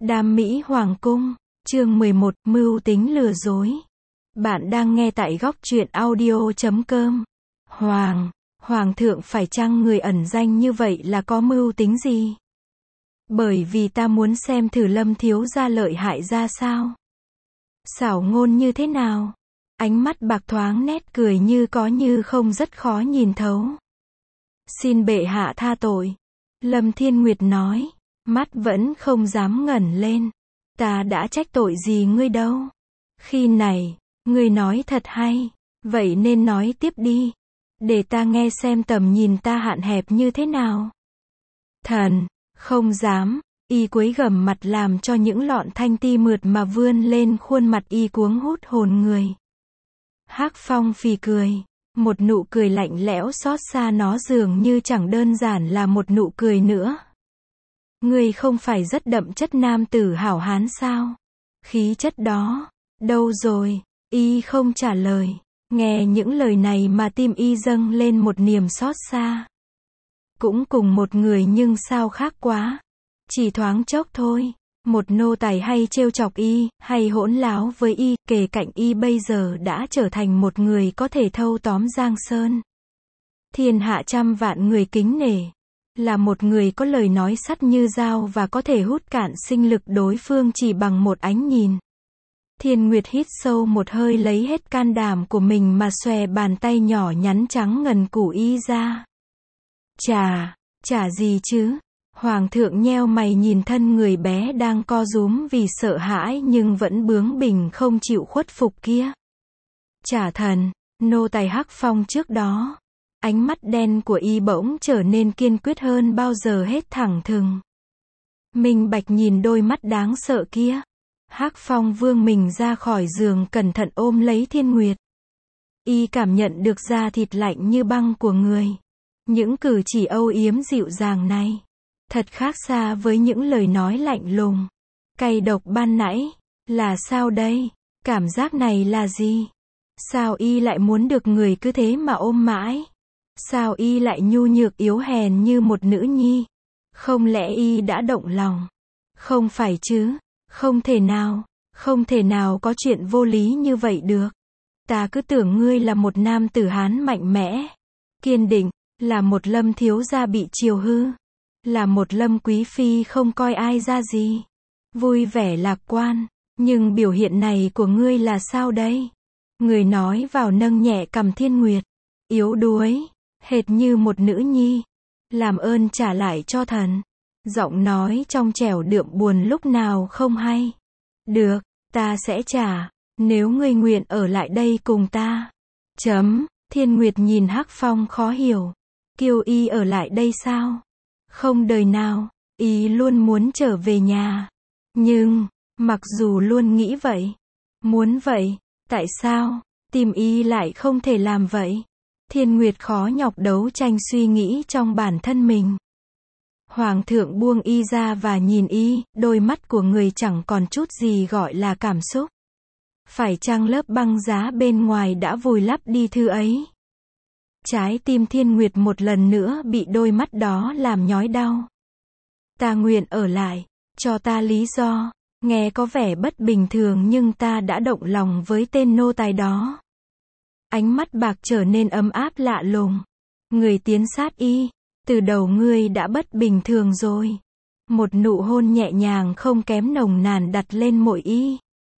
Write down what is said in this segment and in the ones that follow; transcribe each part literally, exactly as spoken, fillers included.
Đam Mỹ Hoàng cung, chương mười một, mưu tính lừa dối. Bạn đang nghe tại góc truyện audio chấm com. Hoàng, Hoàng thượng phải chăng người ẩn danh như vậy là có mưu tính gì? Bởi vì ta muốn xem thử Lâm thiếu gia lợi hại ra sao. Xảo ngôn như thế nào? Ánh mắt bạc thoáng nét cười như có như không rất khó nhìn thấu. Xin bệ hạ tha tội. Lâm Thiên Nguyệt nói, mắt vẫn không dám ngẩng lên. Ta đã trách tội gì ngươi đâu. Khi này, ngươi nói thật hay, vậy nên nói tiếp đi. Để ta nghe xem tầm nhìn ta hạn hẹp như thế nào. Thần, không dám, y quấy gầm mặt làm cho những lọn thanh ti mượt mà vươn lên khuôn mặt y cuống hút hồn người. Hắc Phong phì cười, một nụ cười lạnh lẽo xót xa, nó dường như chẳng đơn giản là một nụ cười nữa. Ngươi không phải rất đậm chất nam tử hảo hán sao? Khí chất đó, đâu rồi? Y không trả lời. Nghe những lời này mà tim y dâng lên một niềm xót xa. Cũng cùng một người nhưng sao khác quá. Chỉ thoáng chốc thôi. Một nô tài hay trêu chọc y, hay hỗn láo với y, kề cạnh y bây giờ đã trở thành một người có thể thâu tóm Giang Sơn. Thiên hạ trăm vạn người kính nể. Là một người có lời nói sắt như dao và có thể hút cạn sinh lực đối phương chỉ bằng một ánh nhìn. Thiên Nguyệt hít sâu một hơi, lấy hết can đảm của mình mà xòe bàn tay nhỏ nhắn trắng ngần của y ra. Chà, chả gì chứ. Hoàng thượng nheo mày nhìn thân người bé đang co rúm vì sợ hãi nhưng vẫn bướng bỉnh không chịu khuất phục kia. Chả thần, nô tài Hắc Phong trước đó. Ánh mắt đen của y bỗng trở nên kiên quyết hơn bao giờ hết, thẳng thừng. Minh Bạch nhìn đôi mắt đáng sợ kia. Hắc Phong vươn mình ra khỏi giường, cẩn thận ôm lấy Thiên Nguyệt. Y cảm nhận được da thịt lạnh như băng của người. Những cử chỉ âu yếm dịu dàng này thật khác xa với những lời nói lạnh lùng, cay độc ban nãy. Là sao đây? Cảm giác này là gì? Sao y lại muốn được người cứ thế mà ôm mãi? Sao y lại nhu nhược yếu hèn như một nữ nhi? Không lẽ y đã động lòng? Không phải chứ? Không thể nào, không thể nào có chuyện vô lý như vậy được. Ta cứ tưởng ngươi là một nam tử Hán mạnh mẽ, kiên định, là một Lâm thiếu gia bị chiều hư, là một Lâm quý phi không coi ai ra gì, vui vẻ lạc quan, nhưng biểu hiện này của ngươi là sao đây? Người nói vào nâng nhẹ cằm Thiên Nguyệt, yếu đuối, hệt như một nữ nhi. Làm ơn trả lại cho thần. Giọng nói trong trẻo đượm buồn lúc nào không hay. Được, ta sẽ trả, nếu ngươi nguyện ở lại đây cùng ta. Chấm, Thiên Nguyệt nhìn Hắc Phong khó hiểu. Kêu y ở lại đây sao? Không đời nào, y luôn muốn trở về nhà. Nhưng, mặc dù luôn nghĩ vậy, muốn vậy, tại sao, tim y lại không thể làm vậy? Thiên Nguyệt khó nhọc đấu tranh suy nghĩ trong bản thân mình. Hoàng thượng buông y ra và nhìn y, đôi mắt của người chẳng còn chút gì gọi là cảm xúc. Phải chăng lớp băng giá bên ngoài đã vùi lấp đi thứ ấy? Trái tim Thiên Nguyệt một lần nữa bị đôi mắt đó làm nhói đau. Ta nguyện ở lại, cho ta lý do. Nghe có vẻ bất bình thường nhưng ta đã động lòng với tên nô tài đó. Ánh mắt bạc trở nên ấm áp lạ lùng. Người tiến sát y. Từ đầu ngươi đã bất bình thường rồi. Một nụ hôn nhẹ nhàng không kém nồng nàn đặt lên môi y.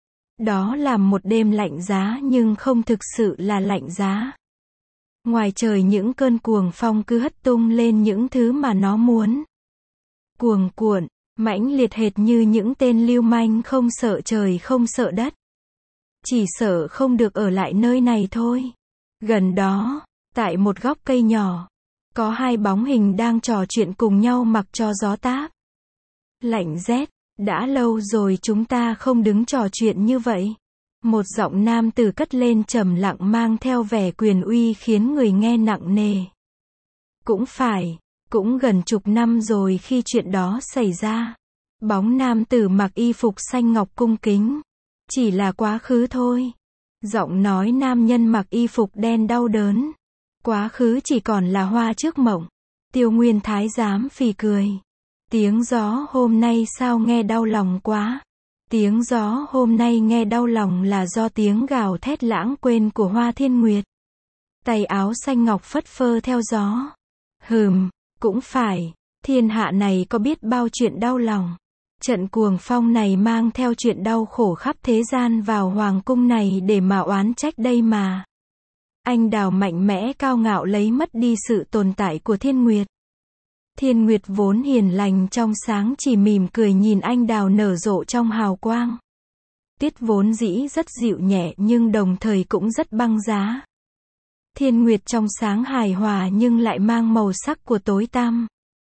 Đó là một đêm lạnh giá nhưng không thực sự là lạnh giá. Ngoài trời những cơn cuồng phong cứ hất tung lên những thứ mà nó muốn. Cuồng cuộn, mãnh liệt hệt như những tên lưu manh không sợ trời không sợ đất. Chỉ sợ không được ở lại nơi này thôi. Gần đó, tại một góc cây nhỏ, có hai bóng hình đang trò chuyện cùng nhau mặc cho gió táp. Lạnh rét, đã lâu rồi chúng ta không đứng trò chuyện như vậy. Một giọng nam tử cất lên trầm lặng mang theo vẻ quyền uy khiến người nghe nặng nề. Cũng phải, cũng gần chục năm rồi khi chuyện đó xảy ra. Bóng nam tử mặc y phục xanh ngọc cung kính. Chỉ là quá khứ thôi. Giọng nói nam nhân mặc y phục đen đau đớn. Quá khứ chỉ còn là hoa trước mộng. Tiêu Nguyên thái giám phì cười. Tiếng gió hôm nay sao nghe đau lòng quá. Tiếng gió hôm nay nghe đau lòng là do tiếng gào thét lãng quên của Hoa Thiên Nguyệt. Tay áo xanh ngọc phất phơ theo gió. Hừm, cũng phải, thiên hạ này có biết bao chuyện đau lòng. Trận cuồng phong này mang theo chuyện đau khổ khắp thế gian vào hoàng cung này để mà oán trách đây mà. Anh đào mạnh mẽ cao ngạo lấy mất đi sự tồn tại của Thiên Nguyệt. Thiên Nguyệt vốn hiền lành trong sáng chỉ mỉm cười nhìn anh đào nở rộ trong hào quang. Tiết vốn dĩ rất dịu nhẹ nhưng đồng thời cũng rất băng giá. Thiên Nguyệt trong sáng hài hòa nhưng lại mang màu sắc của tối tăm.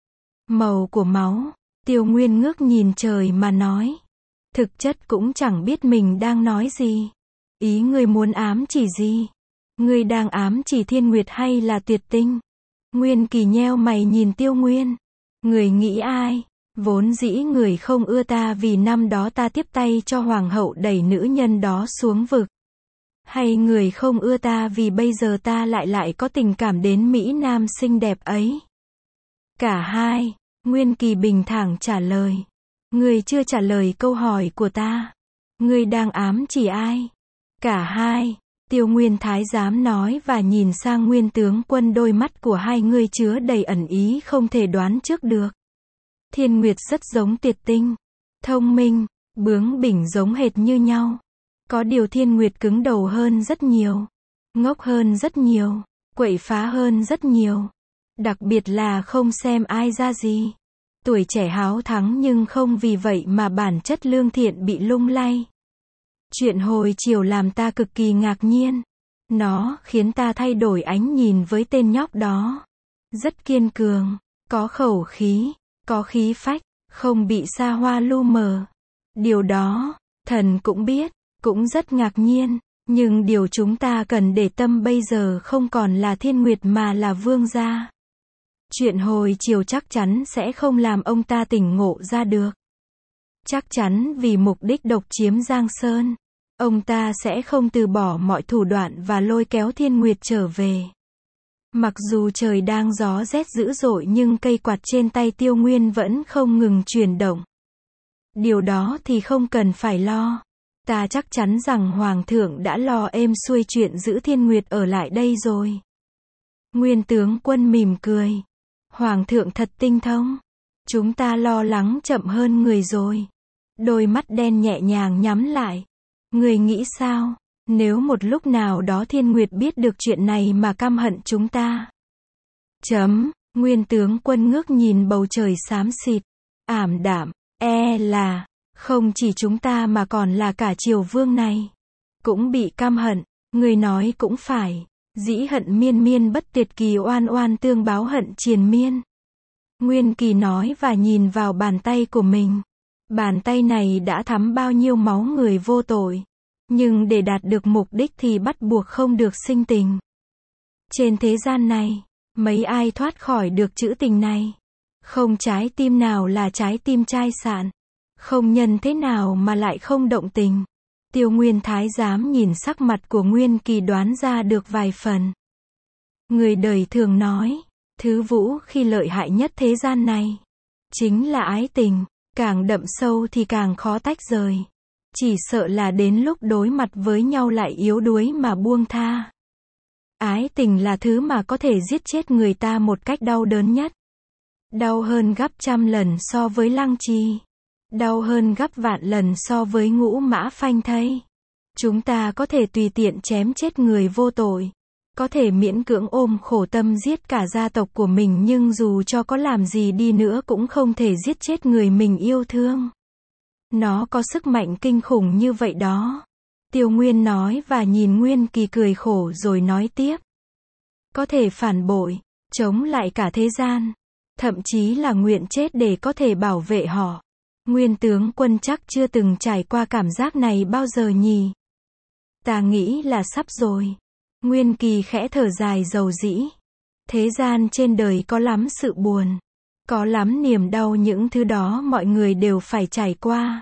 Màu của máu. Tiêu Nguyên ngước nhìn trời mà nói. Thực chất cũng chẳng biết mình đang nói gì. Ý ngươi muốn ám chỉ gì? Ngươi đang ám chỉ Thiên Nguyệt hay là Tuyệt Tinh? Nguyên Kỳ nheo mày nhìn Tiêu Nguyên. Người nghĩ ai? Vốn dĩ người không ưa ta vì năm đó ta tiếp tay cho hoàng hậu đẩy nữ nhân đó xuống vực. Hay người không ưa ta vì bây giờ ta lại lại có tình cảm đến Mỹ Nam xinh đẹp ấy? Cả hai. Nguyên Kỳ bình thản trả lời. Người chưa trả lời câu hỏi của ta. Người đang ám chỉ ai? Cả hai. Tiêu Nguyên Thái giám nói và nhìn sang Nguyên tướng quân, đôi mắt của hai người chứa đầy ẩn ý không thể đoán trước được. Thiên Nguyệt rất giống Tuyệt Tinh. Thông minh, bướng bỉnh giống hệt như nhau. Có điều Thiên Nguyệt cứng đầu hơn rất nhiều. Ngốc hơn rất nhiều. Quậy phá hơn rất nhiều. Đặc biệt là không xem ai ra gì. Tuổi trẻ háo thắng nhưng không vì vậy mà bản chất lương thiện bị lung lay. Chuyện hồi chiều làm ta cực kỳ ngạc nhiên. Nó khiến ta thay đổi ánh nhìn với tên nhóc đó. Rất kiên cường, có khẩu khí, có khí phách, không bị xa hoa lu mờ. Điều đó, thần cũng biết, cũng rất ngạc nhiên. Nhưng điều chúng ta cần để tâm bây giờ không còn là Thiên Nguyệt mà là Vương gia. Chuyện hồi chiều chắc chắn sẽ không làm ông ta tỉnh ngộ ra được. Chắc chắn vì mục đích độc chiếm Giang Sơn, ông ta sẽ không từ bỏ mọi thủ đoạn và lôi kéo Thiên Nguyệt trở về. Mặc dù trời đang gió rét dữ dội nhưng cây quạt trên tay Tiêu Nguyên vẫn không ngừng chuyển động. Điều đó thì không cần phải lo. Ta chắc chắn rằng Hoàng thượng đã lo êm xuôi chuyện giữ Thiên Nguyệt ở lại đây rồi. Nguyên tướng quân mỉm cười. Hoàng thượng thật tinh thông. Chúng ta lo lắng chậm hơn người rồi. Đôi mắt đen nhẹ nhàng nhắm lại. Người nghĩ sao? Nếu một lúc nào đó Thiên Nguyệt biết được chuyện này mà căm hận chúng ta. Chấm. Nguyên tướng quân ngước nhìn bầu trời xám xịt. Ảm đạm. E là. Không chỉ chúng ta mà còn là cả triều vương này. Cũng bị căm hận. Người nói cũng phải. Dĩ hận miên miên bất tuyệt kỳ oan oan tương báo hận triền miên. Nguyên Kỳ nói và nhìn vào bàn tay của mình. Bàn tay này đã thấm bao nhiêu máu người vô tội. Nhưng để đạt được mục đích thì bắt buộc không được sinh tình. Trên thế gian này, mấy ai thoát khỏi được chữ tình này. Không trái tim nào là trái tim chai sạn. Không nhân thế nào mà lại không động tình. Tiêu Nguyên Thái giám nhìn sắc mặt của Nguyên Kỳ đoán ra được vài phần. Người đời thường nói, thứ vũ khi lợi hại nhất thế gian này chính là ái tình, càng đậm sâu thì càng khó tách rời. Chỉ sợ là đến lúc đối mặt với nhau lại yếu đuối mà buông tha. Ái tình là thứ mà có thể giết chết người ta một cách đau đớn nhất. Đau hơn gấp trăm lần so với lăng trì. Đau hơn gấp vạn lần so với ngũ mã phanh thây. Chúng ta có thể tùy tiện chém chết người vô tội. Có thể miễn cưỡng ôm khổ tâm giết cả gia tộc của mình nhưng dù cho có làm gì đi nữa cũng không thể giết chết người mình yêu thương. Nó có sức mạnh kinh khủng như vậy đó. Tiêu Nguyên nói và nhìn Nguyên Kỳ cười khổ rồi nói tiếp. Có thể phản bội, chống lại cả thế gian. Thậm chí là nguyện chết để có thể bảo vệ họ. Nguyên tướng quân chắc chưa từng trải qua cảm giác này bao giờ nhỉ? Ta nghĩ là sắp rồi. Nguyên Kỳ khẽ thở dài dầu dĩ. Thế gian trên đời có lắm sự buồn. Có lắm niềm đau, những thứ đó mọi người đều phải trải qua.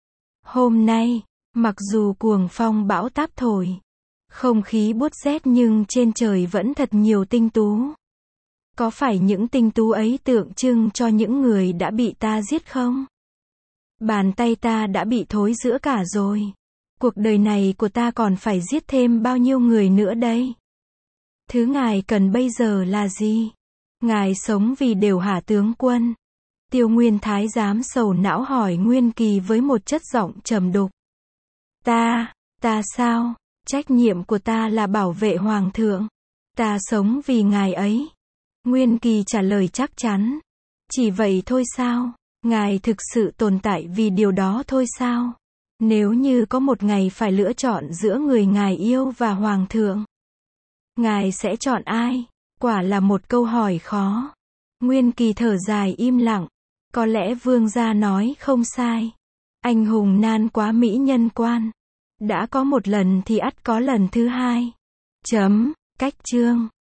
Hôm nay, mặc dù cuồng phong bão táp thổi, không khí buốt rét nhưng trên trời vẫn thật nhiều tinh tú. Có phải những tinh tú ấy tượng trưng cho những người đã bị ta giết không? Bàn tay ta đã bị thối rữa cả rồi. Cuộc đời này của ta còn phải giết thêm bao nhiêu người nữa đây? Thứ ngài cần bây giờ là gì? Ngài sống vì đều hả tướng quân? Tiêu Nguyên Thái giám sầu não hỏi Nguyên Kỳ với một chất giọng trầm đục. Ta, ta sao? Trách nhiệm của ta là bảo vệ hoàng thượng. Ta sống vì ngài ấy. Nguyên Kỳ trả lời chắc chắn. Chỉ vậy thôi sao? Ngài thực sự tồn tại vì điều đó thôi sao? Nếu như có một ngày phải lựa chọn giữa người ngài yêu và hoàng thượng, ngài sẽ chọn ai? Quả là một câu hỏi khó. Nguyên Kỳ thở dài im lặng. Có lẽ vương gia nói không sai. Anh hùng nan quá mỹ nhân quan. Đã có một lần thì ắt có lần thứ hai. Chấm, cách chương.